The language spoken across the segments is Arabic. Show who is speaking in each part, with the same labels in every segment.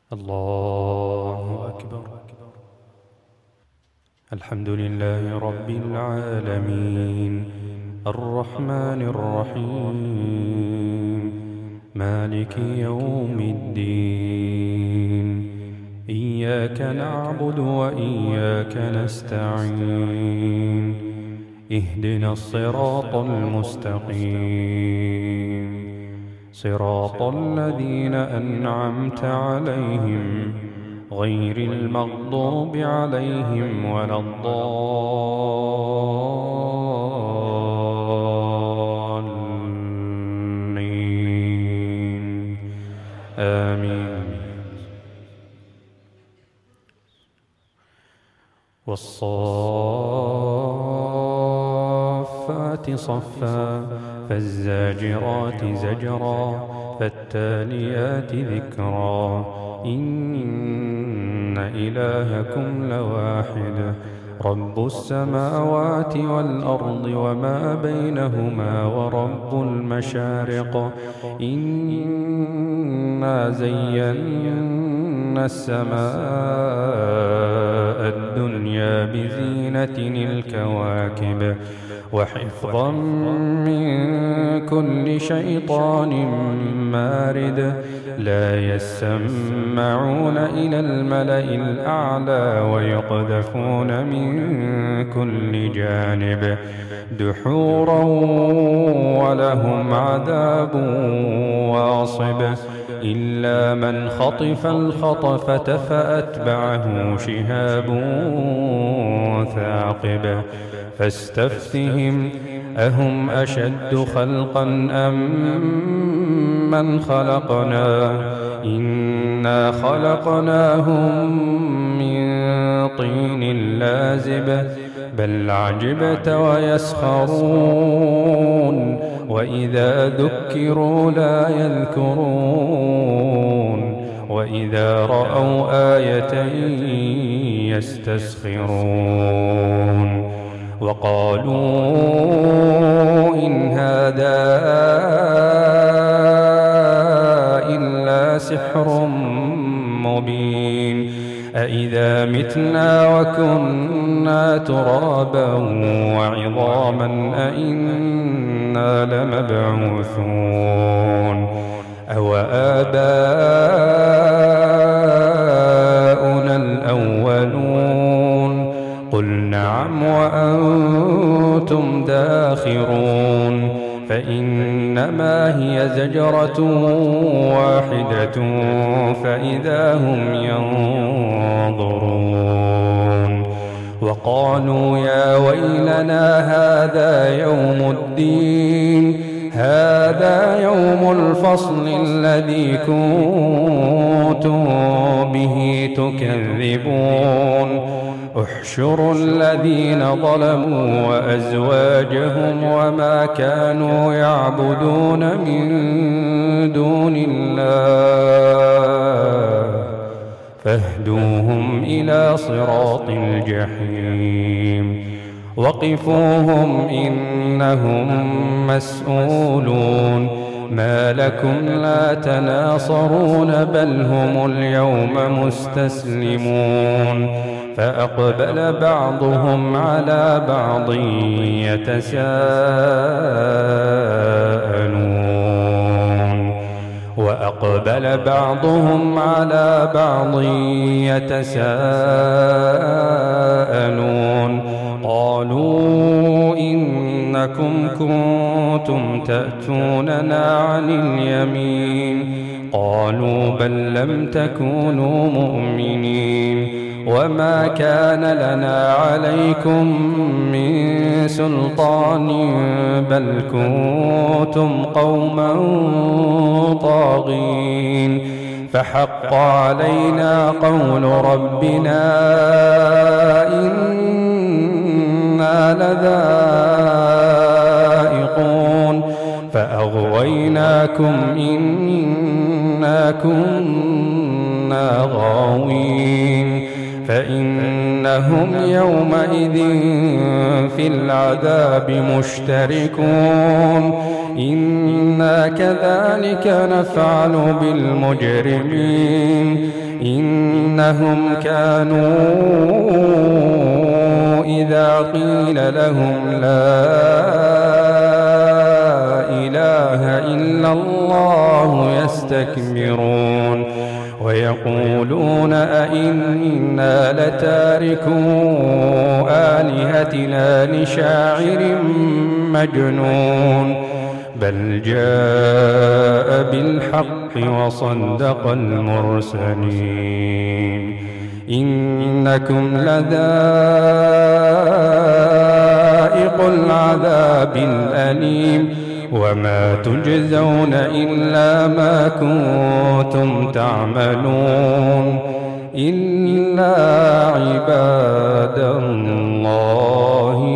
Speaker 1: الله أكبر. الحمد لله رب العالمين الرحمن الرحيم مالك يوم الدين. إياك نعبد وإياك نستعين. اهدنا الصراط المستقيم صراط الذين أنعمت عليهم غير المغضوب عليهم ولا الضالين آمين. والصافات صفا فالزاجرات زجرا فالتاليات ذكرا إن إلهكم لواحد رب السماوات والأرض وما بينهما ورب المشارق. إنا زينا السماء الدنيا بزينة الكواكب وحفظا من كل شيطان مارد. لا يسمعون إلى الملأ الأعلى ويقذفون من كل جانب دحورا ولهم عذاب واصب. إلا من خطف الخطفة فأتبعه شهاب ثاقب. فاستفتهم أهم أشد خلقا أم من خلقنا إنا خلقناهم من طين لازب. بل عجبت ويسخرون وإذا ذكروا لا يذكرون وإذا رأوا آية يستسخرون. وقالوا إن هذا إلا سحر مبين. أإذا متنا وكنا ترابا وعظاما أإنا لمبعوثون أو آباؤنا الأولون. قل نعم وأنتم داخرون. فإنما هي زجرة واحدة فإذا هم ينظرون. وقالوا يا ويلنا هذا يوم الدين هذا يوم الفصل الذي كنتم به تكذبون. احشروا الذين ظلموا وأزواجهم وما كانوا يعبدون من دون الله فاهدوهم إلى صراط الجحيم. وقفوهم إنهم مسؤولون. ما لكم لا تناصرون بل هم اليوم مستسلمون. فأقبل بعضهم على بعض يتساءلون وأقبل بعضهم على بعض يتساءلون. قالوا إنكم كنتم تأتوننا عن اليمين. قالوا بل لم تكونوا مؤمنين وما كان لنا عليكم من سلطان بل كنتم قوما طاغين. فحق علينا قول ربنا إنا لذائقون. فأغويناكم إنا كنا غاوين. فإنهم يومئذ في العذاب مشتركون إنا كذلك نفعل بالمجرمين إنهم كانوا إذا قيل لهم لا إله إلا الله يستكبرون ويقولون أئنا لتاركو آلهتنا لشاعر مجنون بل جاء بالحق وصدق المرسلين إنكم لذائق العذاب الأليم وما تجزون إلا ما كنتم تعملون إلا عباد الله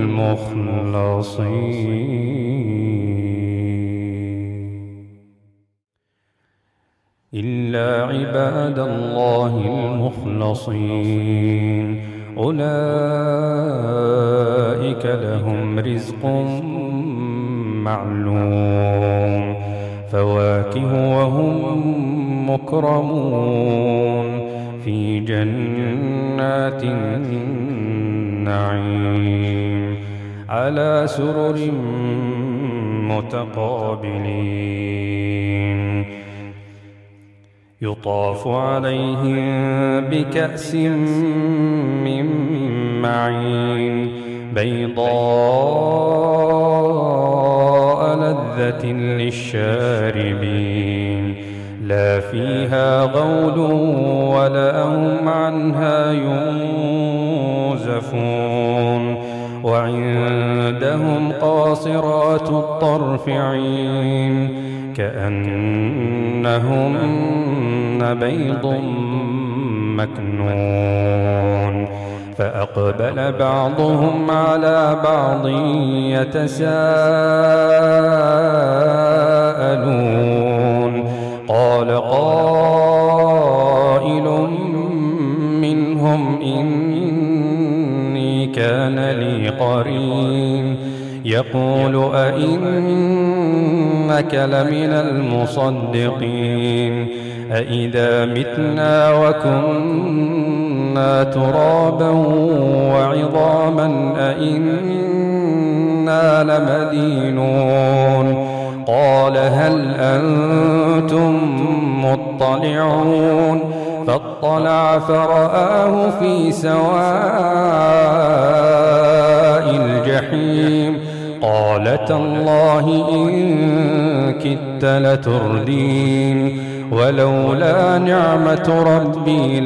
Speaker 1: المخلصين أولئك لهم رزق معلوم فواكه وهم مكرمون في جنات النعيم على سرر متقابلين يطاف عليهم بكأس من معين بيضاء لذة للشاربين لا فيها غول ولا هم عنها ينزفون وعندهم قاصرات الطرف عين كأنهن بيض مكنون فأقبل بعضهم على بعض يتساءلون قال قائل منهم إني كان لي قرين يقول أئنك لمن المصدقين أئذا متنا وكنا ترابا وعظاما أئنا لمدينون قال هل أنتم مطلعون فاطلع فرآه في سواء الجحيم قال تالله إن كدت لتردين ولولا نعمة ربي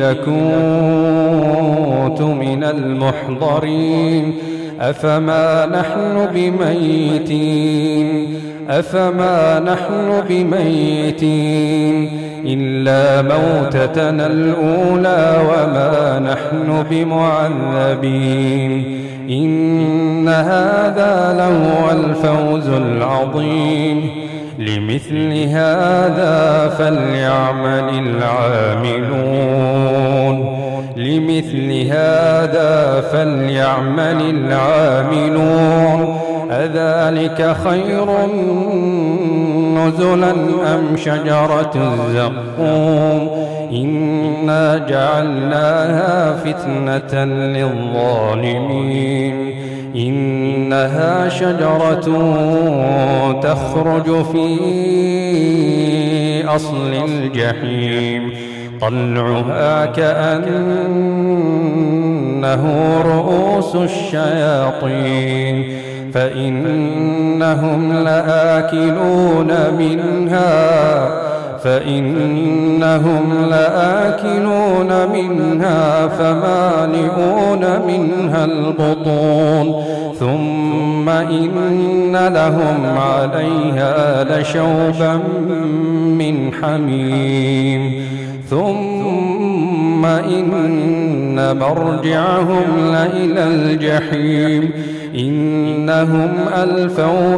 Speaker 1: لكنت من المحضرين أفما نحن بميتين إلا موتتنا الأولى وما نحن بمعذبين إن هذا لهو الفوز العظيم لمثل هذا فليعمل العاملون أذلك خير نزلا أم شجرة الزقوم إنا جعلناها فتنة للظالمين إنها شجرة تخرج في أصل الجحيم طلعها كأنه رؤوس الشياطين فإنهم لآكلون منها فمالئون منها البطون ثم إن لهم عليها لشوبا من حميم ثم إن مرجعهم لإلى الجحيم إنهم ألفوا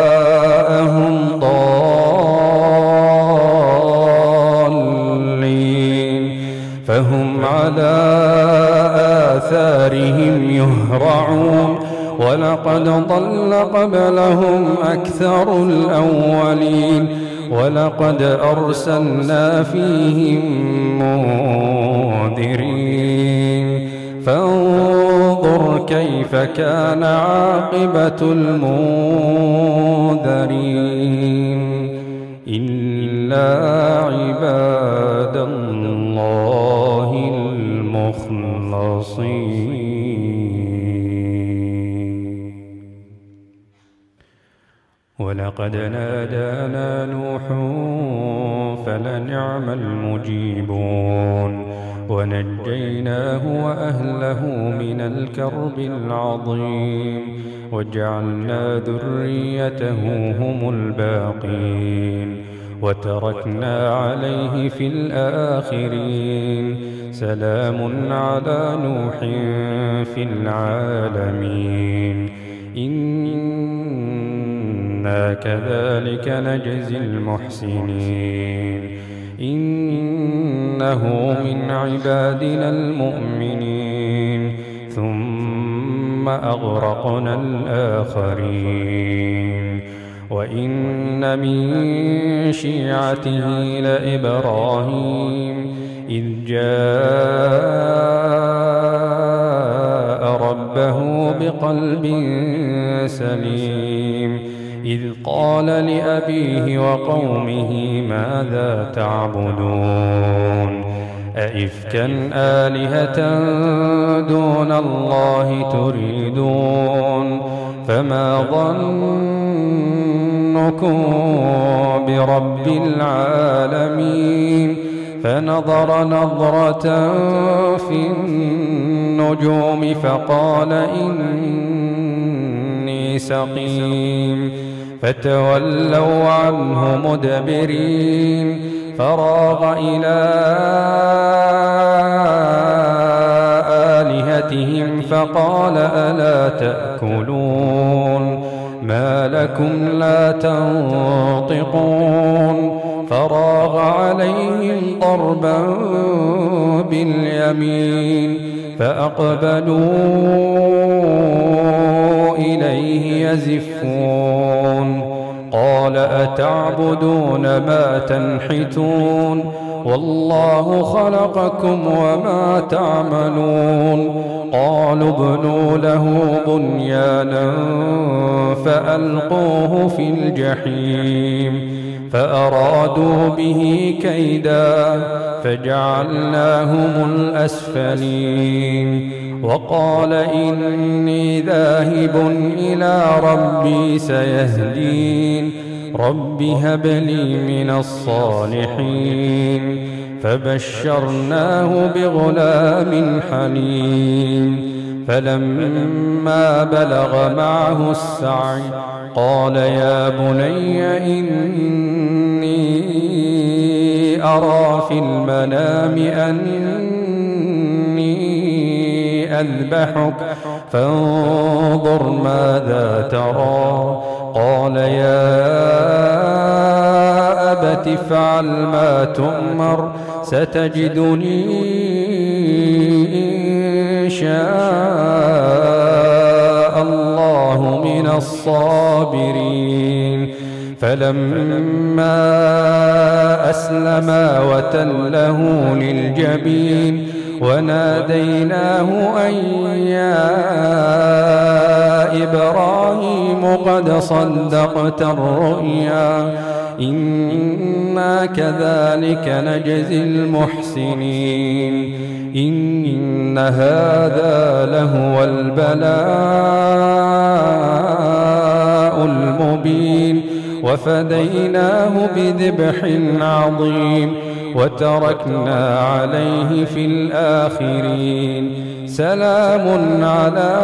Speaker 1: آباءهم ضالين على آثارهم يهرعون ولقد ضل قبلهم أكثر الأولين ولقد أرسلنا فيهم منذرين فانظر كيف كان عاقبة المنذرين إلا عباد الله المخلصين. ولقد نادانا نوح فلنعم المجيبون ونجيناه وأهله من الكرب العظيم وجعلنا ذريته هم الباقين وتركنا عليه في الآخرين سلام على نوح في العالمين إنا كذلك نجزي المحسنين إنه من عبادنا المؤمنين ثم أغرقنا الآخرين وإن من شيعته لإبراهيم إذ جاء ربه بقلب سليم إذ قال لأبيه وقومه ماذا تعبدون أئفكا آلهة دون الله تريدون فما ظنكم برب العالمين فنظر نظرة في النجوم فقال إني سقيم فتولوا عنه مدبرين فراغ إلى آلهتهم فقال ألا تأكلون ما لكم لا تنطقون فراغ عليهم ضربا باليمين فأقبلوا إليه يزفون قال أتعبدون ما تنحتون والله خلقكم وما تعملون قالوا ابنوا له بنيانا فألقوه في الجحيم فأرادوا به كيدا فجعلناهم الأسفلين وقال إني ذاهب إلى ربي سيهدين رب هب لي من الصالحين فبشرناه بغلام حليم فلما بلغ معه السعي قال يا بني إني أرى في المنام أني أذبحك فانظر ماذا ترى قال يا أبت افعل ما تؤمر ستجدني إن شاء الله من الصابرين فلما أسلما وتله للجبين وناديناه أن يا إبراهيم قد صدقت الرؤيا إنا كذلك نجزي المحسنين إن هذا لهو البلاء المبين وفديناه بذبح عظيم وتركنا عليه في الآخرين سلام على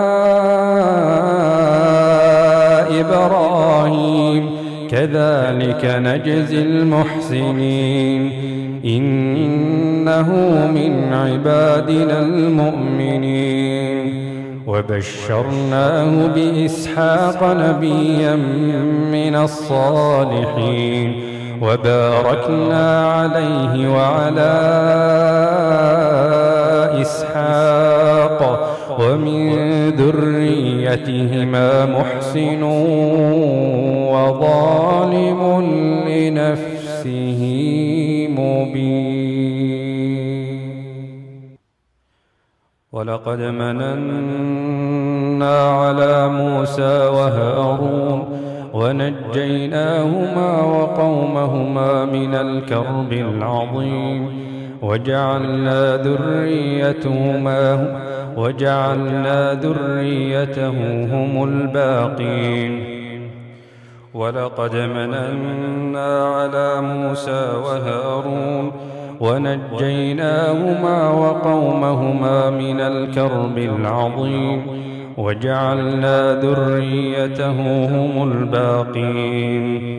Speaker 1: إبراهيم كذلك نجزي المحسنين إنه من عبادنا المؤمنين وبشرناه بإسحاق نبيا من الصالحين وباركنا عليه وعلى إسحاق ومن ذريتهما محسن وظالم لنفسه مبين. ولقد مننا على موسى وهارون ونجيناهما وقومهما من الكرب العظيم وجعلنا ذريته هم الباقين. ولقد مننا على موسى وهارون ونجيناهما وقومهما من الكرب العظيم وجعلنا ذريته هم الباقين.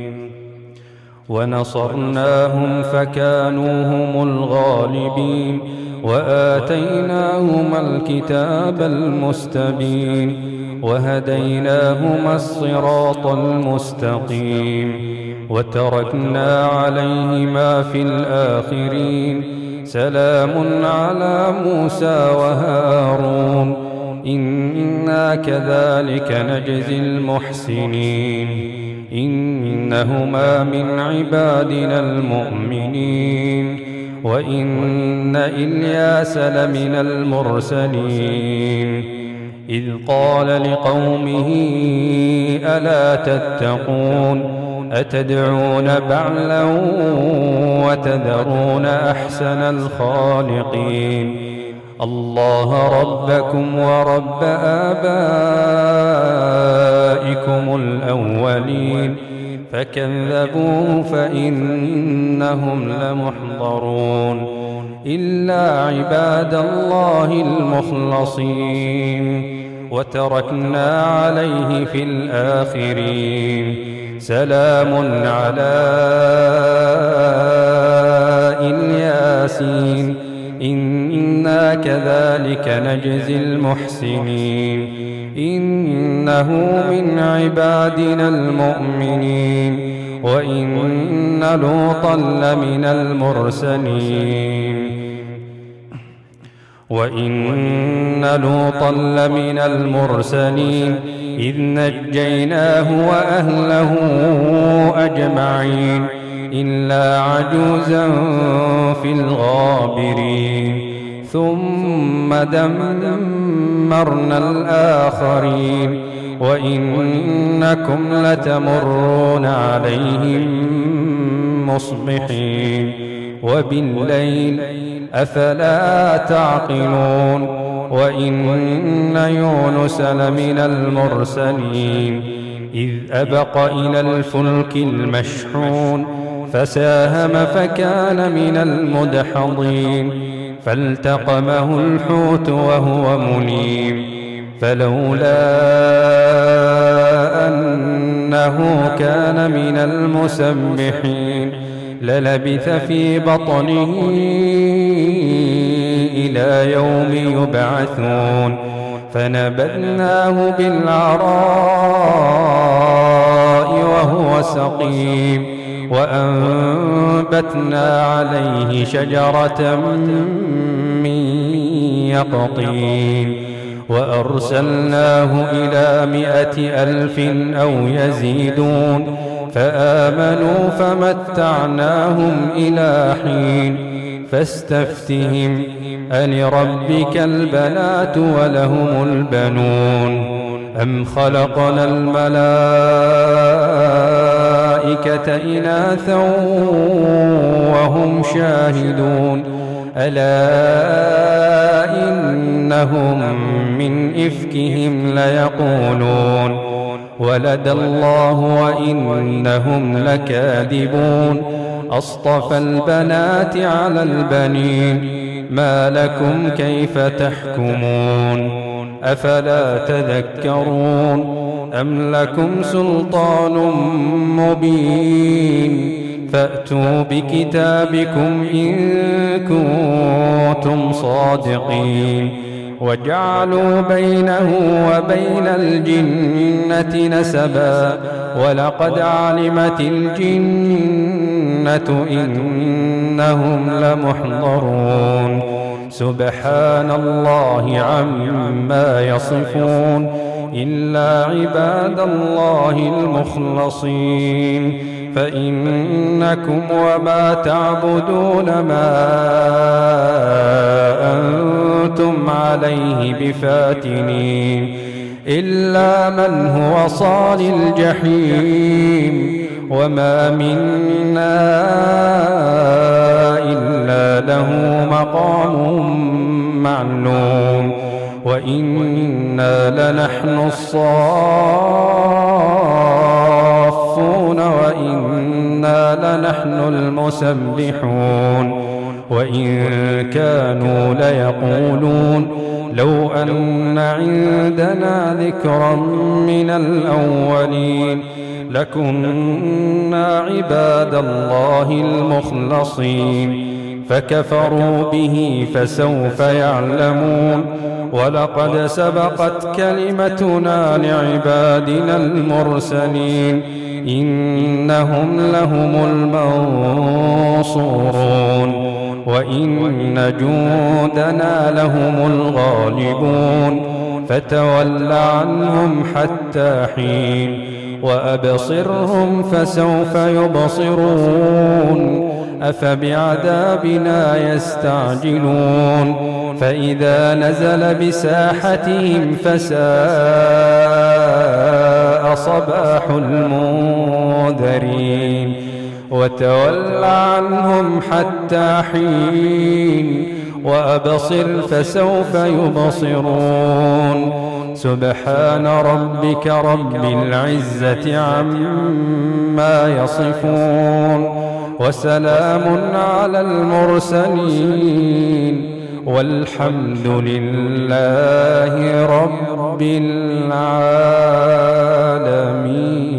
Speaker 1: ونصرناهم فكانوا هم الغالبين وآتيناهما الكتاب المستبين وهديناهما الصراط المستقيم وتركنا عليهما في الآخرين. سلام على موسى وهارون إنا كذلك نجزي المحسنين إنهما من عبادنا المؤمنين وإن إلياس لمن المرسلين إذ قال لقومه ألا تتقون أتدعون بعلا وتذرون أحسن الخالقين الله ربكم ورب آبائكم الأولين فكذبوه فإنهم لمحضرون إلا عباد الله المخلصين وتركنا عليه في الآخرين. سلام على الياسين إنا كذلك نجزي المحسنين إنه من عبادنا المؤمنين وإن لوطا لمن المرسلين إذ نجيناه وأهله أجمعين إلا عجوزا في الغابرين ثم دمرنا الآخرين وإنكم لتمرون عليهم مصبحين وبالليل أفلا تعقلون وإن يونس لمن المرسلين إذ أبق إلى الفلك المشحون فساهم فكان من المدحضين فالتقمه الحوت وهو مليم فلولا أنه كان من المسبحين للبث في بطنه إلى يوم يبعثون فنبذناه بالعراء وهو سقيم وأنبتنا عليه شجرة من يقطين وأرسلناه إلى 100,000 أو يزيدون فآمنوا فمتعناهم إلى حين فاستفتهم ألربك البنات ولهم البنون أم خلقنا الملائكة إناثا وهم شاهدون ألا إنهم من إفكهم ليقولون ولد الله وإنهم لكاذبون أصطفى البنات على البنين ما لكم كيف تحكمون أفلا تذكرون أم لكم سلطان مبين فأتوا بكتابكم إن كنتم صادقين وجعلوا بينه وبين الجنة نسبا ولقد علمت الجنة الجنة إنهم لمحضرون سبحان الله عما يصفون إلا عباد الله المخلصين فإنكم وما تعبدون ما أنتم عليه بفاتنين إلا من هو صال الجحيم وما منا إلا له مقام معلوم وإنا لنحن الصافون وإنا لنحن المسبحون وإن كانوا ليقولون لو أن عندنا ذكرا من الأولين لكنا عباد الله المخلصين فكفروا به فسوف يعلمون ولقد سبقت كلمتنا لعبادنا المرسلين إنهم لهم المنصورون وإن جندنا لهم الغالبون فتول عنهم حتى حين وأبصرهم فسوف يبصرون أفبعذابنا يستعجلون فإذا نزل بساحتهم فساء صباح المنذرين وتول عنهم حتى حين وأبصر فسوف يبصرون سبحان ربك رب العزة عما يصفون وسلام على المرسلين والحمد لله رب العالمين.